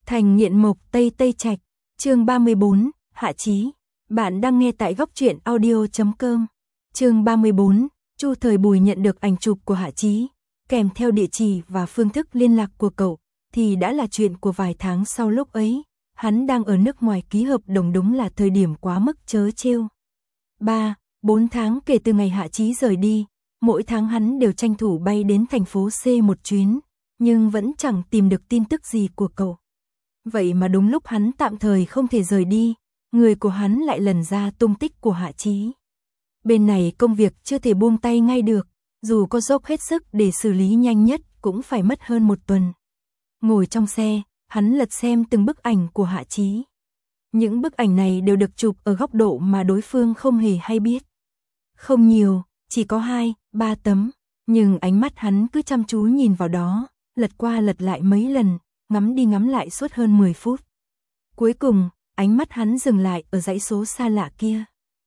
Thành nghiện mộc Tây Tây Trạch, chương 34, Hạ Chí. Bạn đang nghe tại góc truyện audio.com. Chương 34, Chu Thời Bùi nhận được ảnh chụp của Hạ Chí, kèm theo địa chỉ và phương thức liên lạc của cậu, thì đã là chuyện của vài tháng sau. Lúc ấy, hắn đang ở nước ngoài ký hợp đồng, đúng là thời điểm quá mức trớ trêu. 3-4 tháng kể từ ngày Hạ Chí rời đi, mỗi tháng hắn đều tranh thủ bay đến thành phố C một chuyến, nhưng vẫn chẳng tìm được tin tức gì của cậu. Vậy mà đúng lúc hắn tạm thời không thể rời đi, người của hắn lại lần ra tung tích của Hạ Chí. Bên này công việc chưa thể buông tay ngay được, dù có dốc hết sức để xử lý nhanh nhất cũng phải mất hơn một tuần. Ngồi trong xe, hắn lật xem từng bức ảnh của Hạ Chí. Những bức ảnh này đều được chụp ở góc độ mà đối phương không hề hay biết. Không nhiều, chỉ có 2-3 tấm, nhưng ánh mắt hắn cứ chăm chú nhìn vào đó, lật qua lật lại mấy lần, ngắm đi ngắm lại suốt hơn 10 phút. Cuối cùng, ánh mắt hắn dừng lại ở dãy số xa lạ kia.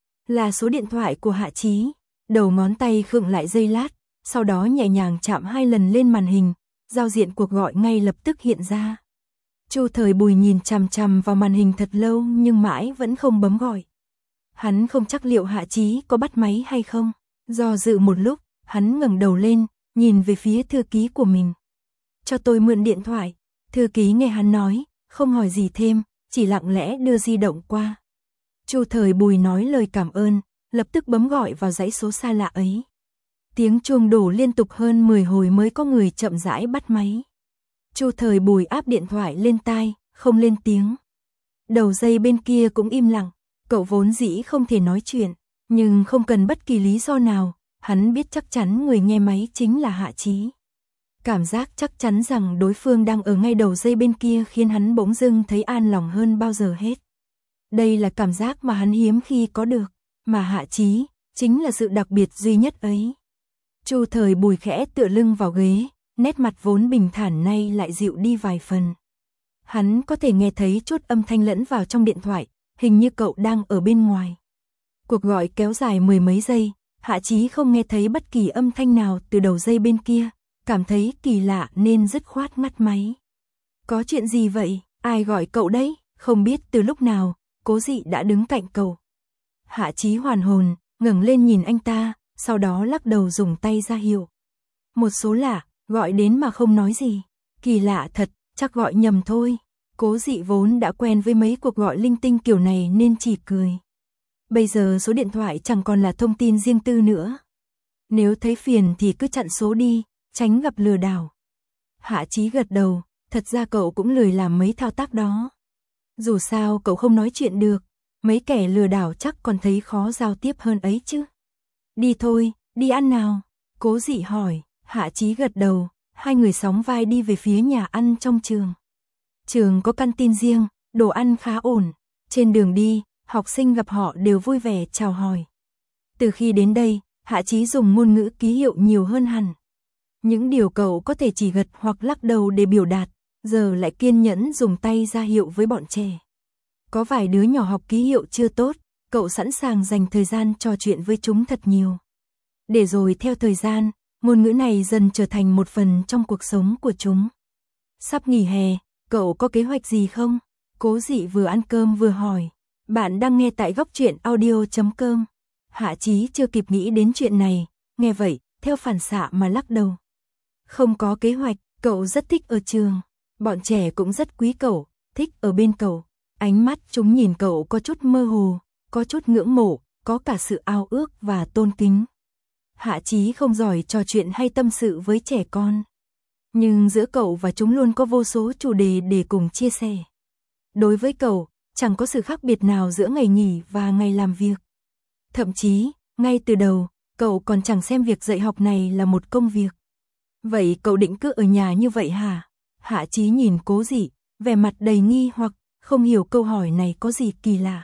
Là số điện thoại của Hạ Chí. Đầu ngón tay khựng lại giây lát, sau đó nhẹ nhàng chạm 2 lần lên màn hình, giao diện cuộc gọi ngay lập tức hiện ra. Chu Thời Bùi nhìn chằm chằm vào màn hình thật lâu nhưng mãi vẫn không bấm gọi. Hắn không chắc liệu Hạ Chí có bắt máy hay không. Do dự một lúc, hắn ngẩng đầu lên, nhìn về phía thư ký của mình. Cho tôi mượn điện thoại. Thư ký nghe hắn nói, không hỏi gì thêm, chỉ lặng lẽ đưa di động qua. Chu Thời Bùi nói lời cảm ơn, lập tức bấm gọi vào dãy số xa lạ ấy. Tiếng chuông đổ liên tục hơn 10 hồi mới có người chậm rãi bắt máy. Chu Thời Bùi áp điện thoại lên tai, không lên tiếng. Đầu dây bên kia cũng im lặng, cậu vốn dĩ không thể nói chuyện, nhưng không cần bất kỳ lý do nào, hắn biết chắc chắn người nghe máy chính là Hạ Chí. Cảm giác chắc chắn rằng đối phương đang ở ngay đầu dây bên kia khiến hắn bỗng dưng thấy an lòng hơn bao giờ hết. Đây là cảm giác mà hắn hiếm khi có được, mà Hạ Chí chính là sự đặc biệt duy nhất ấy. Chu Thời Bùi khẽ tựa lưng vào ghế, nét mặt vốn bình thản nay lại dịu đi vài phần. Hắn có thể nghe thấy chút âm thanh lẫn vào trong điện thoại, hình như cậu đang ở bên ngoài. Cuộc gọi kéo dài 10 mấy giây, Hạ Chí không nghe thấy bất kỳ âm thanh nào từ đầu dây bên kia, cảm thấy kỳ lạ nên dứt khoát ngắt máy. Có chuyện gì vậy? Ai gọi cậu đấy? Không biết từ lúc nào, Cố Dị đã đứng cạnh cậu. Hạ Chí hoàn hồn, ngẩng lên nhìn anh ta, sau đó lắc đầu dùng tay ra hiệu. Một số lạ, gọi đến mà không nói gì. Kỳ lạ thật, chắc gọi nhầm thôi. Cố Dị vốn đã quen với mấy cuộc gọi linh tinh kiểu này nên chỉ cười. Bây giờ số điện thoại chẳng còn là thông tin riêng tư nữa. Nếu thấy phiền thì cứ chặn số đi, tránh gặp lừa đảo. Hạ Chí gật đầu, thật ra cậu cũng lười làm mấy thao tác đó. Dù sao cậu không nói chuyện được, mấy kẻ lừa đảo chắc còn thấy khó giao tiếp hơn ấy chứ. Đi thôi, đi ăn nào? Cố Dị hỏi. Hạ Chí gật đầu, hai người sóng vai đi về phía nhà ăn trong trường. Trường có căn tin riêng, đồ ăn khá ổn. Trên đường đi, học sinh gặp họ đều vui vẻ chào hỏi. Từ khi đến đây, Hạ Chí dùng ngôn ngữ ký hiệu nhiều hơn hẳn. Những điều cậu có thể chỉ gật hoặc lắc đầu để biểu đạt, giờ lại kiên nhẫn dùng tay ra hiệu với bọn trẻ. Có vài đứa nhỏ học ký hiệu chưa tốt, cậu sẵn sàng dành thời gian trò chuyện với chúng thật nhiều. Để rồi theo thời gian, ngôn ngữ này dần trở thành một phần trong cuộc sống của chúng. Sắp nghỉ hè, cậu có kế hoạch gì không? Cố Dị vừa ăn cơm vừa hỏi. Bạn đang nghe tại góc truyện audio.com. Hạ Chí chưa kịp nghĩ đến chuyện này, nghe vậy, theo phản xạ mà lắc đầu. Không có kế hoạch, cậu rất thích ở trường. Bọn trẻ cũng rất quý cậu, thích ở bên cậu. Ánh mắt chúng nhìn cậu có chút mơ hồ, có chút ngưỡng mộ, có cả sự ao ước và tôn kính. Hạ Chí không giỏi trò chuyện hay tâm sự với trẻ con. Nhưng giữa cậu và chúng luôn có vô số chủ đề để cùng chia sẻ. Đối với cậu, chẳng có sự khác biệt nào giữa ngày nghỉ và ngày làm việc. Thậm chí, ngay từ đầu, cậu còn chẳng xem việc dạy học này là một công việc. Vậy cậu định cứ ở nhà như vậy hả? Hạ Chí nhìn Cố Dị, vẻ mặt đầy nghi hoặc, không hiểu câu hỏi này có gì kỳ lạ.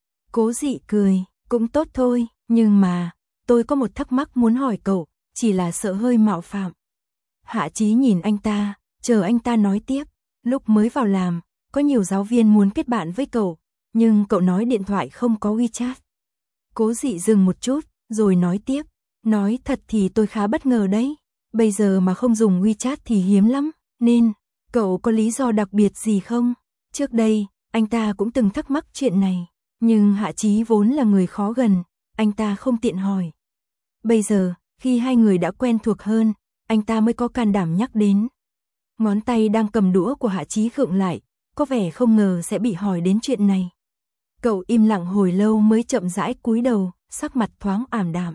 Cố Dị cười, cũng tốt thôi, nhưng mà, tôi có một thắc mắc muốn hỏi cậu, chỉ là sợ hơi mạo phạm. Hạ Chí nhìn anh ta, chờ anh ta nói tiếp, lúc mới vào làm, có nhiều giáo viên muốn kết bạn với cậu, nhưng cậu nói điện thoại không có WeChat. Cố Dị dừng một chút, rồi nói tiếp, nói thật thì tôi khá bất ngờ đấy, bây giờ mà không dùng WeChat thì hiếm lắm, nên, cậu có lý do đặc biệt gì không? Trước đây, anh ta cũng từng thắc mắc chuyện này, nhưng Hạ Chí vốn là người khó gần, anh ta không tiện hỏi. Bây giờ, khi hai người đã quen thuộc hơn, anh ta mới có can đảm nhắc đến. Ngón tay đang cầm đũa của Hạ Chí khựng lại, có vẻ không ngờ sẽ bị hỏi đến chuyện này. Cậu im lặng hồi lâu mới chậm rãi cúi đầu, sắc mặt thoáng ảm đạm.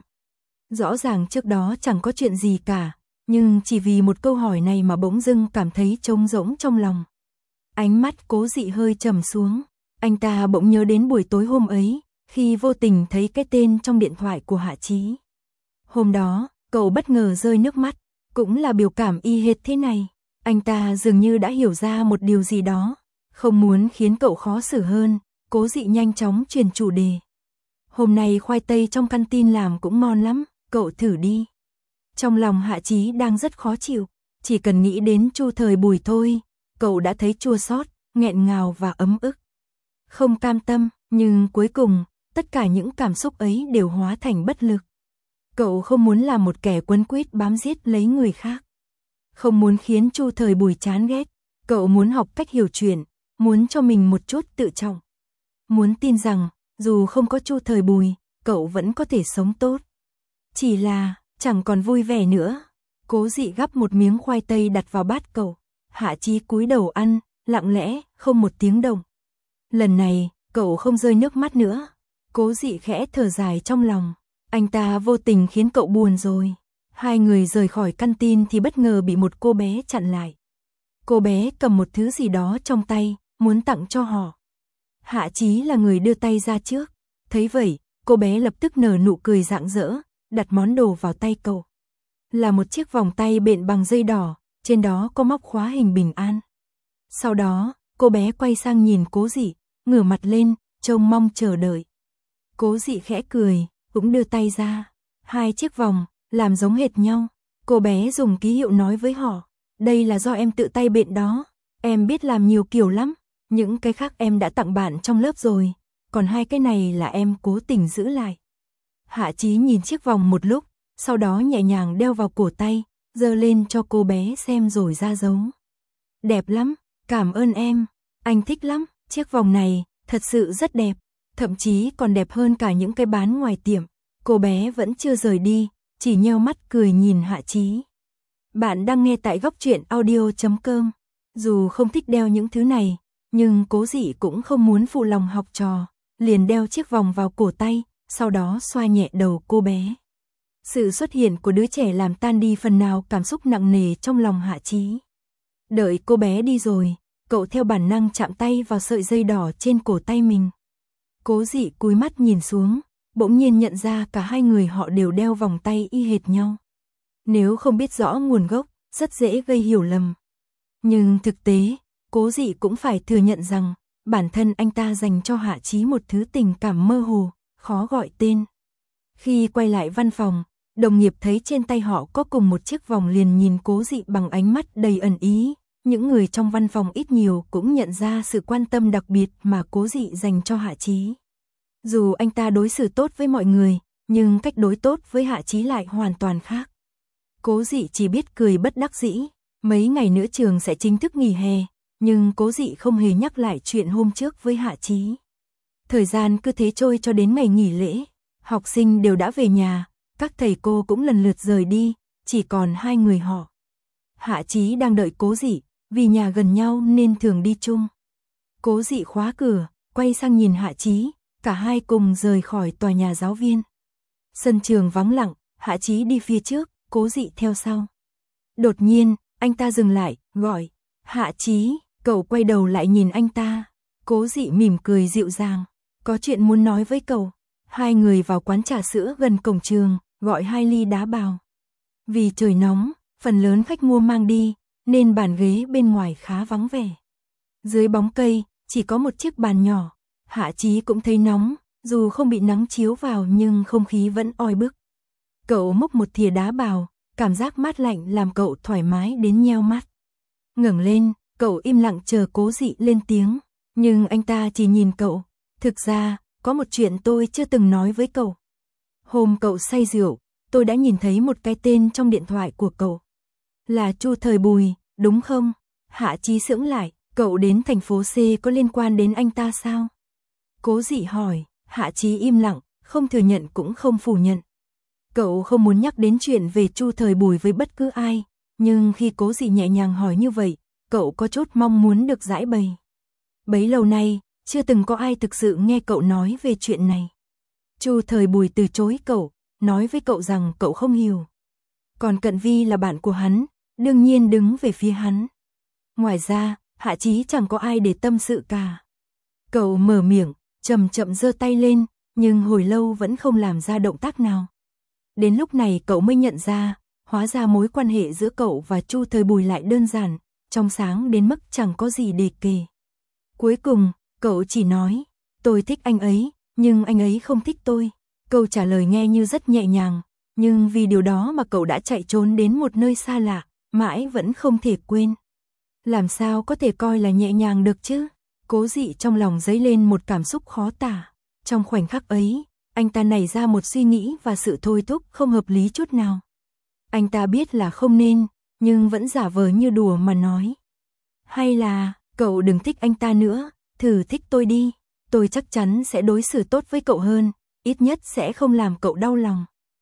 Rõ ràng trước đó chẳng có chuyện gì cả, nhưng chỉ vì một câu hỏi này mà bỗng dưng cảm thấy trống rỗng trong lòng. Ánh mắt Cố Dị hơi trầm xuống, anh ta bỗng nhớ đến buổi tối hôm ấy, khi vô tình thấy cái tên trong điện thoại của Hạ Chí. Hôm đó, cậu bất ngờ rơi nước mắt, cũng là biểu cảm y hệt thế này. Anh ta dường như đã hiểu ra một điều gì đó, không muốn khiến cậu khó xử hơn, Cố Dị nhanh chóng chuyển chủ đề. Hôm nay khoai tây trong căn tin làm cũng ngon lắm, cậu thử đi. Trong lòng Hạ Chí đang rất khó chịu, chỉ cần nghĩ đến Chu Thời Bùi thôi, cậu đã thấy chua xót, nghẹn ngào và ấm ức. Không cam tâm, nhưng cuối cùng, tất cả những cảm xúc ấy đều hóa thành bất lực. Cậu không muốn làm một kẻ quấn quýt bám giết lấy người khác. Không muốn khiến Chu Thời Bùi chán ghét, cậu muốn học cách hiểu chuyện, muốn cho mình một chút tự trọng. Muốn tin rằng, dù không có Chu Thời Bùi, cậu vẫn có thể sống tốt. Chỉ là, chẳng còn vui vẻ nữa. Cố Dị gắp một miếng khoai tây đặt vào bát cậu. Hạ Chí cúi đầu ăn, lặng lẽ, không một tiếng động. Lần này, cậu không rơi nước mắt nữa. Cố Dị khẽ thở dài trong lòng. Anh ta vô tình khiến cậu buồn rồi. Hai người rời khỏi căn tin thì bất ngờ bị một cô bé chặn lại. Cô bé cầm một thứ gì đó trong tay, muốn tặng cho họ. Hạ Chí là người đưa tay ra trước. Thấy vậy, cô bé lập tức nở nụ cười rạng rỡ, đặt món đồ vào tay cậu. Là một chiếc vòng tay bện bằng dây đỏ, trên đó có móc khóa hình bình an. Sau đó, cô bé quay sang nhìn Cố Dị, ngửa mặt lên, trông mong chờ đợi. Cố Dị khẽ cười, cũng đưa tay ra. Hai chiếc vòng, làm giống hệt nhau. Cô bé dùng ký hiệu nói với họ, đây là do em tự tay bện đó. Em biết làm nhiều kiểu lắm, những cái khác em đã tặng bạn trong lớp rồi, còn hai cái này là em cố tình giữ lại. Hạ Chí nhìn chiếc vòng một lúc, sau đó nhẹ nhàng đeo vào cổ tay, giơ lên cho cô bé xem rồi ra dấu. Đẹp lắm, cảm ơn em, anh thích lắm, chiếc vòng này, thật sự rất đẹp, thậm chí còn đẹp hơn cả những cái bán ngoài tiệm. Cô bé vẫn chưa rời đi, chỉ nheo mắt cười nhìn Hạ Chí. Bạn đang nghe tại góc truyện audio.com. Dù không thích đeo những thứ này, nhưng Cố Dị cũng không muốn phụ lòng học trò, liền đeo chiếc vòng vào cổ tay, sau đó xoa nhẹ đầu cô bé. Sự xuất hiện của đứa trẻ làm tan đi phần nào cảm xúc nặng nề trong lòng Hạ Chí. Đợi cô bé đi rồi, cậu theo bản năng chạm tay vào sợi dây đỏ trên cổ tay mình. Cố Dị cúi mắt nhìn xuống, bỗng nhiên nhận ra cả hai người họ đều đeo vòng tay y hệt nhau. Nếu không biết rõ nguồn gốc, rất dễ gây hiểu lầm. Nhưng thực tế, Cố Dị cũng phải thừa nhận rằng, bản thân anh ta dành cho Hạ Chí một thứ tình cảm mơ hồ, khó gọi tên. Khi quay lại văn phòng, đồng nghiệp thấy trên tay họ có cùng một chiếc vòng liền nhìn Cố Dị bằng ánh mắt đầy ẩn ý. Những người trong văn phòng ít nhiều cũng nhận ra sự quan tâm đặc biệt mà Cố Dị dành cho Hạ Chí. Dù anh ta đối xử tốt với mọi người, nhưng cách đối tốt với Hạ Chí lại hoàn toàn khác. Cố Dị chỉ biết cười bất đắc dĩ, mấy ngày nữa trường sẽ chính thức nghỉ hè, nhưng Cố Dị không hề nhắc lại chuyện hôm trước với Hạ Chí. Thời gian cứ thế trôi cho đến ngày nghỉ lễ, học sinh đều đã về nhà, các thầy cô cũng lần lượt rời đi, chỉ còn hai người họ. Hạ Chí đang đợi Cố Dị, vì nhà gần nhau nên thường đi chung. Cố Dị khóa cửa, quay sang nhìn Hạ Chí, cả hai cùng rời khỏi tòa nhà giáo viên. Sân trường vắng lặng, Hạ Chí đi phía trước, Cố Dị theo sau. Đột nhiên, anh ta dừng lại, gọi, Hạ Chí, cậu quay đầu lại nhìn anh ta. Cố Dị mỉm cười dịu dàng, có chuyện muốn nói với cậu. Hai người vào quán trà sữa gần cổng trường, gọi 2 ly đá bào. Vì trời nóng, phần lớn khách mua mang đi, nên bàn ghế bên ngoài khá vắng vẻ. Dưới bóng cây, chỉ có một chiếc bàn nhỏ. Hạ Chí cũng thấy nóng, dù không bị nắng chiếu vào nhưng không khí vẫn oi bức. Cậu múc một thìa đá bào, cảm giác mát lạnh làm cậu thoải mái đến nheo mắt. Ngẩng lên, cậu im lặng chờ Cố Dị lên tiếng, nhưng anh ta chỉ nhìn cậu. Thực ra, có một chuyện tôi chưa từng nói với cậu. Hôm cậu say rượu, tôi đã nhìn thấy một cái tên trong điện thoại của cậu. Là Chu Thời Bùi, đúng không? Hạ Chí sững lại, Cậu đến thành phố C có liên quan đến anh ta sao? Cố Dị hỏi. Hạ Chí im lặng, không thừa nhận cũng không phủ nhận. Cậu không muốn nhắc đến chuyện về Chu Thời Bùi với bất cứ ai, nhưng khi Cố Dị nhẹ nhàng hỏi như vậy, cậu có chút mong muốn được giải bày. Bấy lâu nay, chưa từng có ai thực sự nghe cậu nói về chuyện này. Chu Thời Bùi từ chối cậu, nói với cậu rằng cậu không hiểu. Còn Cận Vi là bạn của hắn, đương nhiên đứng về phía hắn. Ngoài ra, Hạ Chí chẳng có ai để tâm sự cả. Cậu mở miệng, chậm chậm giơ tay lên, nhưng hồi lâu vẫn không làm ra động tác nào. Đến lúc này cậu mới nhận ra, hóa ra mối quan hệ giữa cậu và Chu Thời Bùi lại đơn giản, trong sáng đến mức chẳng có gì để kể. Cuối cùng, cậu chỉ nói, tôi thích anh ấy, nhưng anh ấy không thích tôi. Câu trả lời nghe như rất nhẹ nhàng, nhưng vì điều đó mà cậu đã chạy trốn đến một nơi xa lạ, mãi vẫn không thể quên. Làm sao có thể coi là nhẹ nhàng được chứ? Cố Dị trong lòng dấy lên một cảm xúc khó tả. Trong khoảnh khắc ấy, anh ta nảy ra một suy nghĩ và sự thôi thúc không hợp lý chút nào. Anh ta biết là không nên, nhưng vẫn giả vờ như đùa mà nói. Hay là, cậu đừng thích anh ta nữa, thử thích tôi đi. Tôi chắc chắn sẽ đối xử tốt với cậu hơn, ít nhất sẽ không làm cậu đau lòng.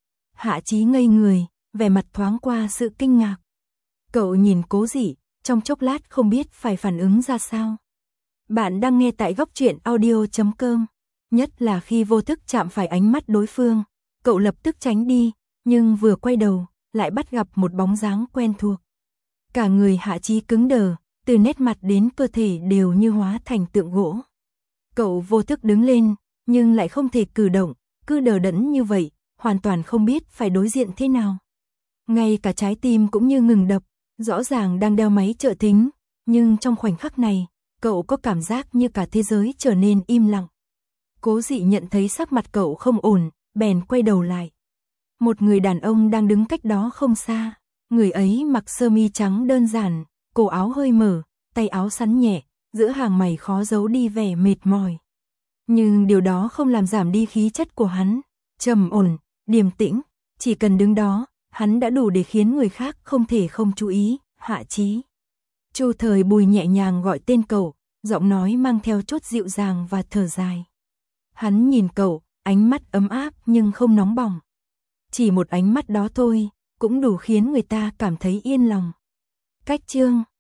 Hạ Chí ngây người, vẻ mặt thoáng qua sự kinh ngạc. Cậu nhìn Cố Dị, trong chốc lát không biết phải phản ứng ra sao. Bạn đang nghe tại góc truyện audio.com. Nhất là khi vô thức chạm phải ánh mắt đối phương, cậu lập tức tránh đi, nhưng vừa quay đầu, lại bắt gặp một bóng dáng quen thuộc. Cả người Hạ Chí cứng đờ, từ nét mặt đến cơ thể đều như hóa thành tượng gỗ. Cậu vô thức đứng lên, nhưng lại không thể cử động, cứ đờ đẫn như vậy, hoàn toàn không biết phải đối diện thế nào. Ngay cả trái tim cũng như ngừng đập, rõ ràng đang đeo máy trợ thính, nhưng trong khoảnh khắc này, cậu có cảm giác như cả thế giới trở nên im lặng. Cố Dị nhận thấy sắc mặt cậu không ổn, bèn quay đầu lại. Một người đàn ông đang đứng cách đó không xa, người ấy mặc sơ mi trắng đơn giản, cổ áo hơi mở, tay áo sắn nhẹ, giữa hàng mày khó giấu đi vẻ mệt mỏi. Nhưng điều đó không làm giảm đi khí chất của hắn, trầm ổn, điềm tĩnh, chỉ cần đứng đó, hắn đã đủ để khiến người khác không thể không chú ý. Hạ Chí. Chu Thời Bùi nhẹ nhàng gọi tên cậu, giọng nói mang theo chút dịu dàng và thở dài. Hắn nhìn cậu, ánh mắt ấm áp nhưng không nóng bỏng. Chỉ một ánh mắt đó thôi, cũng đủ khiến người ta cảm thấy yên lòng. Cách chương